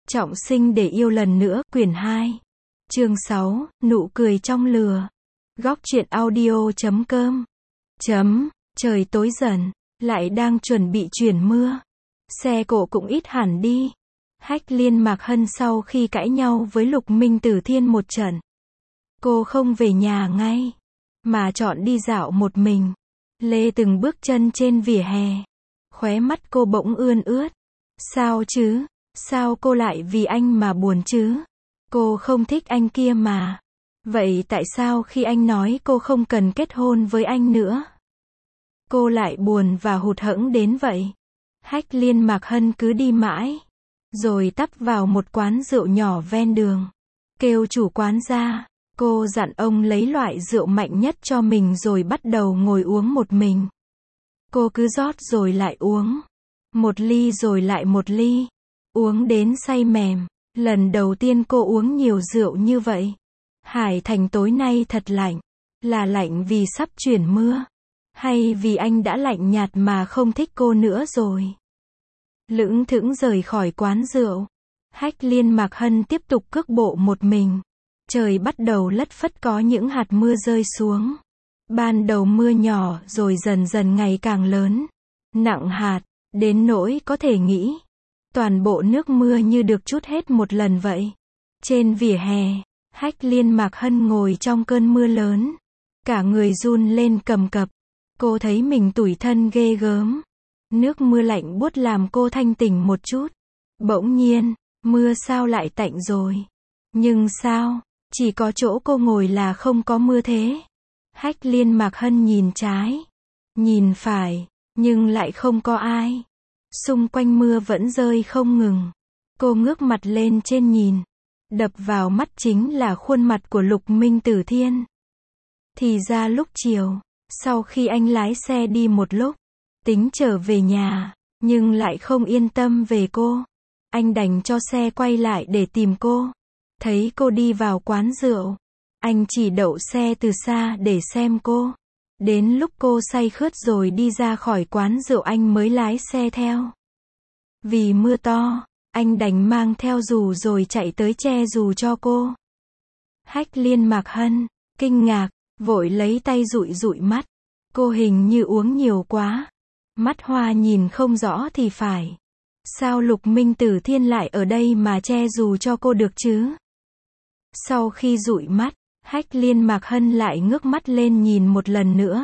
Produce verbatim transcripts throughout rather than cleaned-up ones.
Trọng sinh để yêu lần nữa, quyển hai. Chương sáu, nụ cười trong lừa. Góc truyện audio chấm com. Chấm, trời tối dần, lại đang chuẩn bị chuyển mưa. Xe cộ cũng ít hẳn đi. Hách Liên Mạc Hân sau khi cãi nhau với Lục Minh Tử Thiên một trận. Cô không về nhà ngay, mà chọn đi dạo một mình. Lê từng bước chân trên vỉa hè. Khóe mắt cô bỗng ươn ướt. Sao chứ? Sao cô lại vì anh mà buồn chứ? Cô không thích anh kia mà. Vậy tại sao khi anh nói cô không cần kết hôn với anh nữa, cô lại buồn và hụt hẫng đến vậy? Hách Liên Mạc Hân cứ đi mãi, rồi tấp vào một quán rượu nhỏ ven đường. Kêu chủ quán ra, cô dặn ông lấy loại rượu mạnh nhất cho mình rồi bắt đầu ngồi uống một mình. Cô cứ rót rồi lại uống. Một ly rồi lại một ly. Uống đến say mềm. Lần đầu tiên cô uống nhiều rượu như vậy. Hải Thành tối nay thật lạnh. Là lạnh vì sắp chuyển mưa, hay vì anh đã lạnh nhạt mà không thích cô nữa rồi? Lững thững rời khỏi quán rượu, Hách Liên Mạc Hân tiếp tục cước bộ một mình. Trời bắt đầu lất phất có những hạt mưa rơi xuống. Ban đầu mưa nhỏ rồi dần dần ngày càng lớn, nặng hạt, đến nỗi có thể nghĩ toàn bộ nước mưa như được trút hết một lần vậy. Trên vỉa hè, Hách Liên Mạc Hân ngồi trong cơn mưa lớn. Cả người run lên cầm cập. Cô thấy mình tủi thân ghê gớm. Nước mưa lạnh buốt làm cô thanh tỉnh một chút. Bỗng nhiên, mưa sao lại tạnh rồi? Nhưng sao, chỉ có chỗ cô ngồi là không có mưa thế? Hách Liên Mạc Hân nhìn trái, nhìn phải, nhưng lại không có ai. Xung quanh mưa vẫn rơi không ngừng. Cô ngước mặt lên trên nhìn. Đập vào mắt chính là khuôn mặt của Lục Minh Tử Thiên. Thì ra lúc chiều, sau khi anh lái xe đi một lúc, tính trở về nhà, nhưng lại không yên tâm về cô. Anh đành cho xe quay lại để tìm cô. Thấy cô đi vào quán rượu, anh chỉ đậu xe từ xa để xem cô. Đến lúc cô say khướt rồi đi ra khỏi quán rượu anh mới lái xe theo. Vì mưa to, anh đành mang theo dù rồi chạy tới che dù cho cô. Hách Liên Mạc Hân kinh ngạc, vội lấy tay dụi dụi mắt. Cô hình như uống nhiều quá. Mắt hoa nhìn không rõ thì phải. Sao Lục Minh Tử Thiên lại ở đây mà che dù cho cô được chứ? Sau khi dụi mắt, Hách Liên Mạc Hân lại ngước mắt lên nhìn một lần nữa.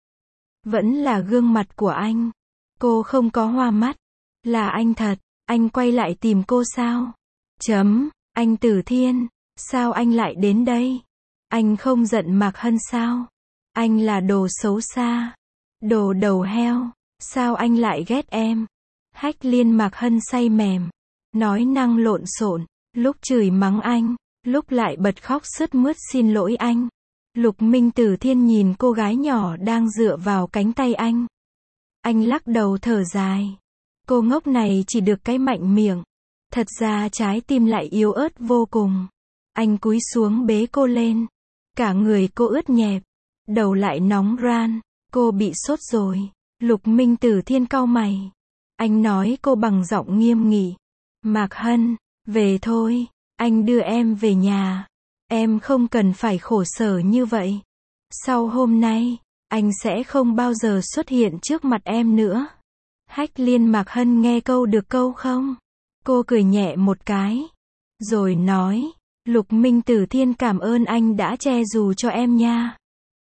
Vẫn là gương mặt của anh. Cô không có hoa mắt. Là anh thật. Anh quay lại tìm cô sao? Chấm, anh Tử Thiên, sao anh lại đến đây? Anh không giận Mạc Hân sao? Anh là đồ xấu xa, đồ đầu heo, sao anh lại ghét em? Hách Liên Mạc Hân say mềm, nói năng lộn xộn, lúc chửi mắng anh, lúc lại bật khóc sướt mướt xin lỗi anh. Lục Minh Tử Thiên nhìn cô gái nhỏ đang dựa vào cánh tay anh. Anh lắc đầu thở dài. Cô ngốc này chỉ được cái mạnh miệng. Thật ra trái tim lại yếu ớt vô cùng. Anh cúi xuống bế cô lên. Cả người cô ướt nhẹp. Đầu lại nóng ran. Cô bị sốt rồi. Lục Minh Tử Thiên cau mày. Anh nói cô bằng giọng nghiêm nghị. Mạc Hân, về thôi. Anh đưa em về nhà. Em không cần phải khổ sở như vậy. Sau hôm nay, anh sẽ không bao giờ xuất hiện trước mặt em nữa. Hách Liên Mạc Hân nghe câu được câu không? Cô cười nhẹ một cái. Rồi nói, Lục Minh Tử Thiên cảm ơn anh đã che dù cho em nha.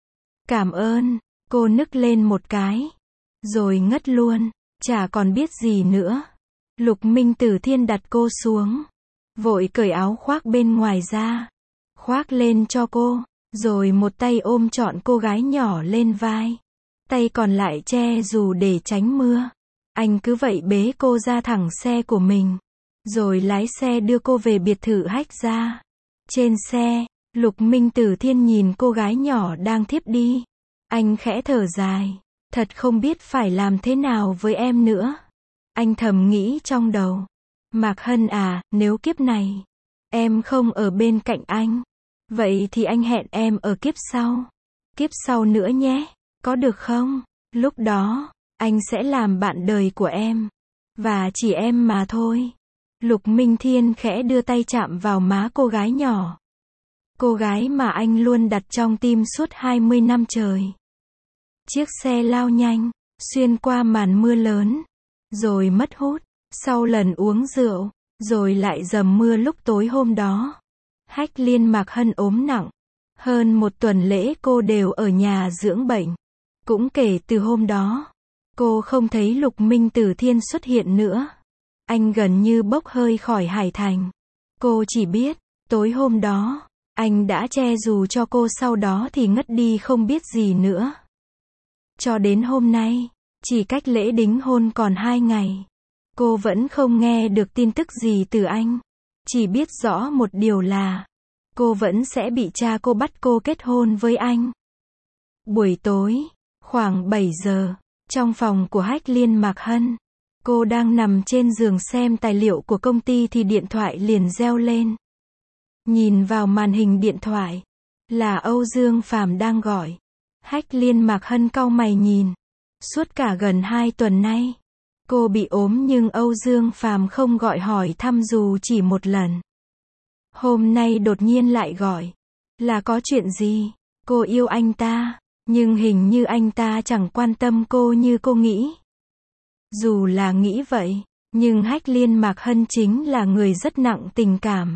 Cảm ơn, cô nức lên một cái. Rồi ngất luôn, chả còn biết gì nữa. Lục Minh Tử Thiên đặt cô xuống. Vội cởi áo khoác bên ngoài ra. Khoác lên cho cô. Rồi một tay ôm trọn cô gái nhỏ lên vai. Tay còn lại che dù để tránh mưa. Anh cứ vậy bế cô ra thẳng xe của mình. Rồi lái xe đưa cô về biệt thự Hách gia. Trên xe, Lục Minh Tử Thiên nhìn cô gái nhỏ đang thiếp đi. Anh khẽ thở dài. Thật không biết phải làm thế nào với em nữa. Anh thầm nghĩ trong đầu. Mạc Hân à, nếu kiếp này em không ở bên cạnh anh, vậy thì anh hẹn em ở kiếp sau. Kiếp sau nữa nhé, có được không? Lúc đó anh sẽ làm bạn đời của em. Và chỉ em mà thôi. Lục Minh Thiên khẽ đưa tay chạm vào má cô gái nhỏ. Cô gái mà anh luôn đặt trong tim suốt hai mươi năm trời. Chiếc xe lao nhanh, xuyên qua màn mưa lớn, rồi mất hút. Sau lần uống rượu, rồi lại dầm mưa lúc tối hôm đó. Hách Liên Mạc Hân ốm nặng. Hơn một tuần lễ cô đều ở nhà dưỡng bệnh. Cũng kể từ hôm đó, cô không thấy Lục Minh Tử Thiên xuất hiện nữa. Anh gần như bốc hơi khỏi Hải Thành. Cô chỉ biết, tối hôm đó, anh đã che dù cho cô, sau đó thì ngất đi không biết gì nữa. Cho đến hôm nay, chỉ cách lễ đính hôn còn hai ngày, cô vẫn không nghe được tin tức gì từ anh. Chỉ biết rõ một điều là, cô vẫn sẽ bị cha cô bắt cô kết hôn với anh. Buổi tối, khoảng bảy giờ, trong phòng của Hách Liên Mạc Hân, cô đang nằm trên giường xem tài liệu của công ty thì điện thoại liền reo lên. Nhìn vào màn hình điện thoại, là Âu Dương Phàm đang gọi. Hách Liên Mạc Hân cau mày nhìn. Suốt cả gần hai tuần nay, cô bị ốm nhưng Âu Dương Phàm không gọi hỏi thăm dù chỉ một lần. Hôm nay đột nhiên lại gọi. Là có chuyện gì? Cô yêu anh ta, nhưng hình như anh ta chẳng quan tâm cô như cô nghĩ. Dù là nghĩ vậy, nhưng Hách Liên Mạc Hân chính là người rất nặng tình cảm.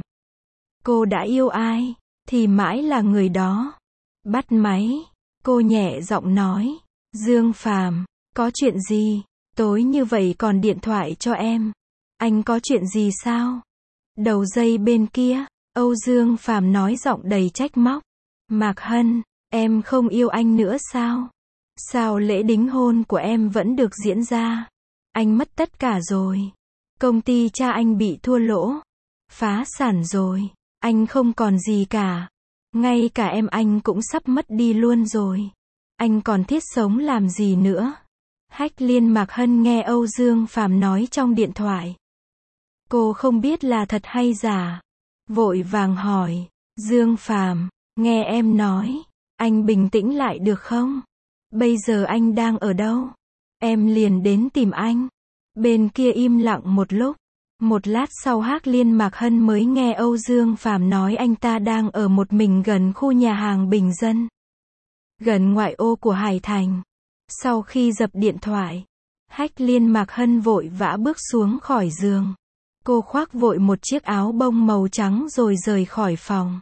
Cô đã yêu ai, thì mãi là người đó. Bắt máy, cô nhẹ giọng nói. Dương Phàm, có chuyện gì? Tối như vậy còn điện thoại cho em. Anh có chuyện gì sao? Đầu dây bên kia, Âu Dương Phàm nói giọng đầy trách móc. Mạc Hân, em không yêu anh nữa sao? Sao lễ đính hôn của em vẫn được diễn ra? Anh mất tất cả rồi. Công ty cha anh bị thua lỗ. Phá sản rồi. Anh không còn gì cả. Ngay cả em anh cũng sắp mất đi luôn rồi. Anh còn thiết sống làm gì nữa? Hách Liên Mạc Hân nghe Âu Dương Phàm nói trong điện thoại. Cô không biết là thật hay giả. Vội vàng hỏi. Dương Phàm, nghe em nói. Anh bình tĩnh lại được không? Bây giờ anh đang ở đâu? Em liền đến tìm anh. Bên kia im lặng một lúc. Một lát sau Hách Liên Mạc Hân mới nghe Âu Dương Phàm nói anh ta đang ở một mình gần khu nhà hàng bình dân, gần ngoại ô của Hải Thành. Sau khi dập điện thoại, Hách Liên Mạc Hân vội vã bước xuống khỏi giường. Cô khoác vội một chiếc áo bông màu trắng rồi rời khỏi phòng.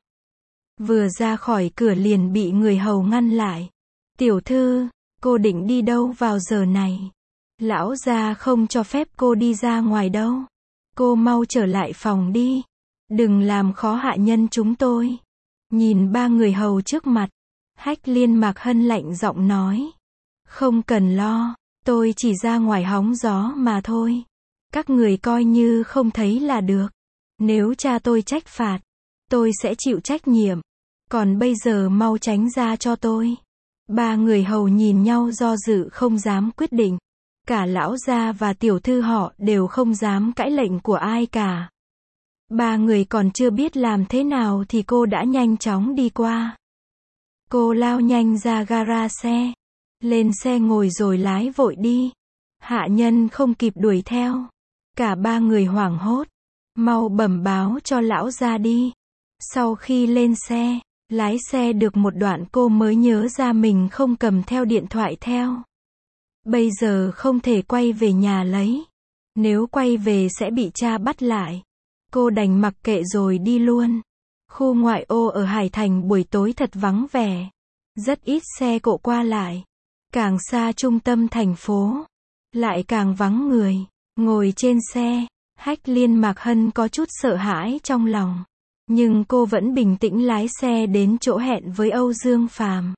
Vừa ra khỏi cửa liền bị người hầu ngăn lại. Tiểu thư, cô định đi đâu vào giờ này? Lão gia không cho phép cô đi ra ngoài đâu. Cô mau trở lại phòng đi. Đừng làm khó hạ nhân chúng tôi. Nhìn ba người hầu trước mặt, Hách Liên Mạc Hân lạnh giọng nói. Không cần lo, tôi chỉ ra ngoài hóng gió mà thôi. Các người coi như không thấy là được. Nếu cha tôi trách phạt, tôi sẽ chịu trách nhiệm. Còn bây giờ mau tránh ra cho tôi. Ba người hầu nhìn nhau do dự không dám quyết định. Cả lão gia và tiểu thư họ đều không dám cãi lệnh của ai cả. Ba người còn chưa biết làm thế nào thì cô đã nhanh chóng đi qua. Cô lao nhanh ra gara xe. Lên xe ngồi rồi lái vội đi. Hạ nhân không kịp đuổi theo. Cả ba người hoảng hốt. Mau bẩm báo cho lão gia đi. Sau khi lên xe, lái xe được một đoạn cô mới nhớ ra mình không cầm theo điện thoại theo. Bây giờ không thể quay về nhà lấy. Nếu quay về sẽ bị cha bắt lại. Cô đành mặc kệ rồi đi luôn. Khu ngoại ô ở Hải Thành buổi tối thật vắng vẻ. Rất ít xe cộ qua lại. Càng xa trung tâm thành phố, lại càng vắng người. Ngồi trên xe, Hách Liên Mạc Hân có chút sợ hãi trong lòng. Nhưng cô vẫn bình tĩnh lái xe đến chỗ hẹn với Âu Dương Phàm.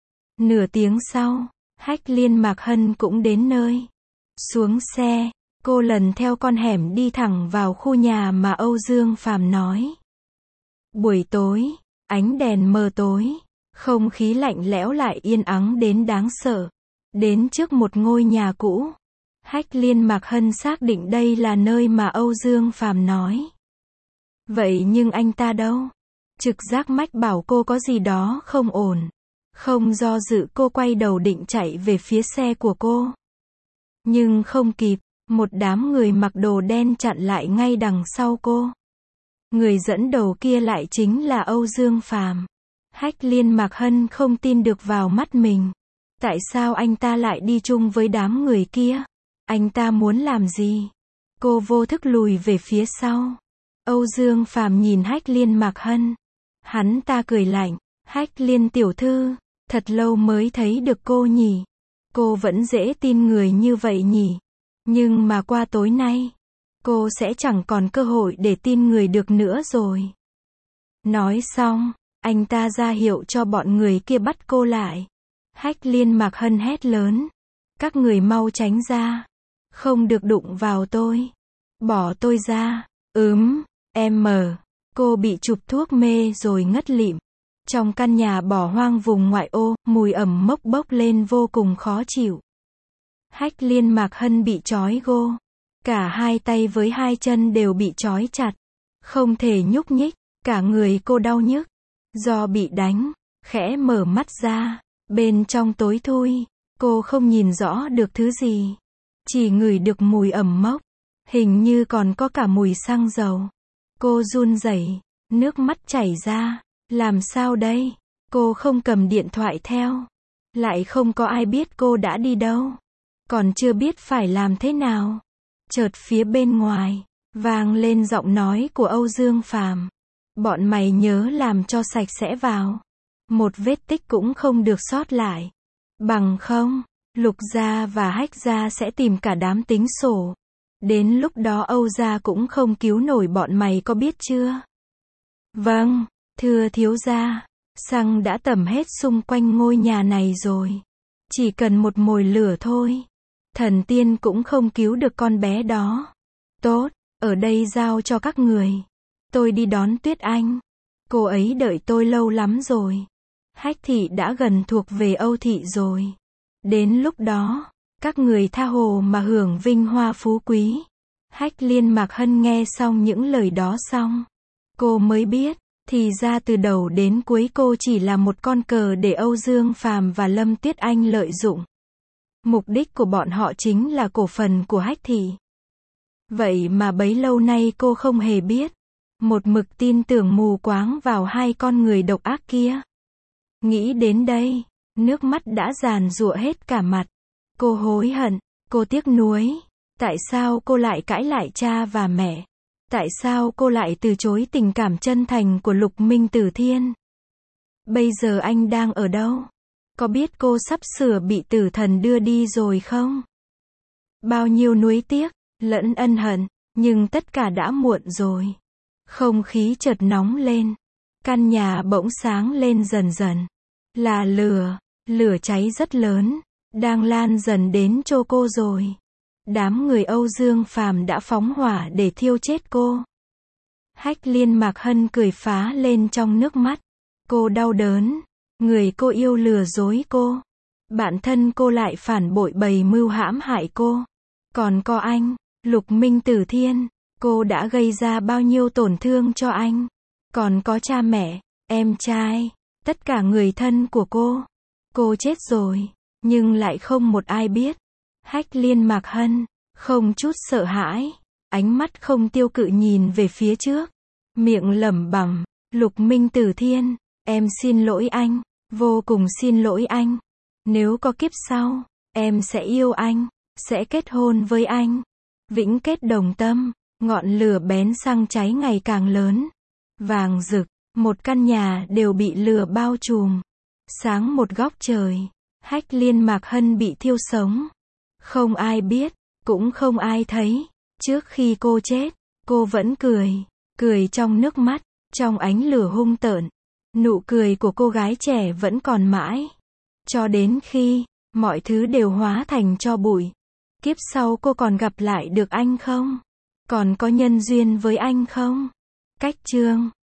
Nửa tiếng sau, Hách Liên Mạc Hân cũng đến nơi. Xuống xe, cô lần theo con hẻm đi thẳng vào khu nhà mà Âu Dương Phàm nói. Buổi tối, ánh đèn mờ tối, không khí lạnh lẽo lại yên ắng đến đáng sợ. Đến trước một ngôi nhà cũ, Hách Liên Mạc Hân xác định đây là nơi mà Âu Dương Phàm nói. Vậy nhưng anh ta đâu? Trực giác mách bảo cô có gì đó không ổn. Không do dự cô quay đầu định chạy về phía xe của cô. Nhưng không kịp, Một đám người mặc đồ đen chặn lại ngay đằng sau cô. Người dẫn đầu kia lại chính là Âu Dương Phàm. Hách Liên Mạc Hân không tin được vào mắt mình. Tại sao anh ta lại đi chung với đám người kia? Anh ta muốn làm gì? Cô vô thức lùi về phía sau. Âu Dương Phàm nhìn Hách Liên Mạc Hân. Hắn ta cười lạnh. Hách Liên tiểu thư, thật lâu mới thấy được cô nhỉ. Cô vẫn dễ tin người như vậy nhỉ. Nhưng mà qua tối nay, cô sẽ chẳng còn cơ hội để tin người được nữa rồi. Nói xong, anh ta ra hiệu cho bọn người kia bắt cô lại. Hách Liên Mạc Hân hét lớn. Các người mau tránh ra. Không được đụng vào tôi. Bỏ tôi ra. Ừm, em mờ. Cô bị chụp thuốc mê rồi ngất lịm. Trong căn nhà bỏ hoang vùng ngoại ô, mùi ẩm mốc bốc lên vô cùng khó chịu. Hách Liên Mạc Hân bị trói gô. Cả hai tay với hai chân đều bị trói chặt. Không thể nhúc nhích. Cả người cô đau nhức. Do bị đánh, khẽ mở mắt ra. Bên trong tối thui, cô không nhìn rõ được thứ gì. Chỉ ngửi được mùi ẩm mốc. Hình như còn có cả mùi xăng dầu. Cô run rẩy, nước mắt chảy ra. Làm sao đây? Cô không cầm điện thoại theo. Lại không có ai biết cô đã đi đâu. Còn chưa biết phải làm thế nào. Chợt phía bên ngoài, vang lên giọng nói của Âu Dương Phàm. Bọn mày nhớ làm cho sạch sẽ vào. Một vết tích cũng không được sót lại. Bằng không, Lục gia và Hách gia sẽ tìm cả đám tính sổ. Đến lúc đó Âu gia cũng không cứu nổi bọn mày, có biết chưa? Vâng, thưa thiếu gia. Xăng đã tẩm hết xung quanh ngôi nhà này rồi. Chỉ cần một mồi lửa thôi. Thần tiên cũng không cứu được con bé đó. Tốt, ở đây giao cho các người. Tôi đi đón Tuyết Anh. Cô ấy đợi tôi lâu lắm rồi. Hách thị đã gần thuộc về Âu thị rồi. Đến lúc đó, các người tha hồ mà hưởng vinh hoa phú quý. Hách Liên Mạc Hân nghe xong những lời đó xong. Cô mới biết, thì ra từ đầu đến cuối cô chỉ là một con cờ để Âu Dương Phàm và Lâm Tuyết Anh lợi dụng. Mục đích của bọn họ chính là cổ phần của Hách thị. Vậy mà bấy lâu nay cô không hề biết. Một mực tin tưởng mù quáng vào hai con người độc ác kia. Nghĩ đến đây, nước mắt đã giàn giụa hết cả mặt. Cô hối hận, cô tiếc nuối. Tại sao cô lại cãi lại cha và mẹ? Tại sao cô lại từ chối tình cảm chân thành của Lục Minh Tử Thiên? Bây giờ anh đang ở đâu? Có biết cô sắp sửa bị tử thần đưa đi rồi không? Bao nhiêu nuối tiếc, lẫn ân hận, nhưng tất cả đã muộn rồi. Không khí chợt nóng lên. Căn nhà bỗng sáng lên dần dần. Là lửa, lửa cháy rất lớn, đang lan dần đến chỗ cô rồi. Đám người Âu Dương Phàm đã phóng hỏa để thiêu chết cô. Hách Liên Mạc Hân cười phá lên trong nước mắt. Cô đau đớn. Người cô yêu lừa dối cô. Bản thân cô lại phản bội bày mưu hãm hại cô. Còn có anh, Lục Minh Tử Thiên, cô đã gây ra bao nhiêu tổn thương cho anh. Còn có cha mẹ, em trai, tất cả người thân của cô. Cô chết rồi, nhưng lại không một ai biết. Hách Liên Mạc Hân, không chút sợ hãi, ánh mắt không tiêu cự nhìn về phía trước. Miệng lẩm bẩm, Lục Minh Tử Thiên, em xin lỗi anh, vô cùng xin lỗi anh. Nếu có kiếp sau, em sẽ yêu anh, sẽ kết hôn với anh. Vĩnh kết đồng tâm, ngọn lửa bén xăng cháy ngày càng lớn. Vàng rực, một căn nhà đều bị lửa bao trùm. Sáng một góc trời, Hách Liên Mạc Hân bị thiêu sống. Không ai biết, cũng không ai thấy. Trước khi cô chết, cô vẫn cười, cười trong nước mắt, trong ánh lửa hung tợn. Nụ cười của cô gái trẻ vẫn còn mãi. Cho đến khi, mọi thứ đều hóa thành tro bụi. Kiếp sau cô còn gặp lại được anh không? Còn có nhân duyên với anh không? Cách chương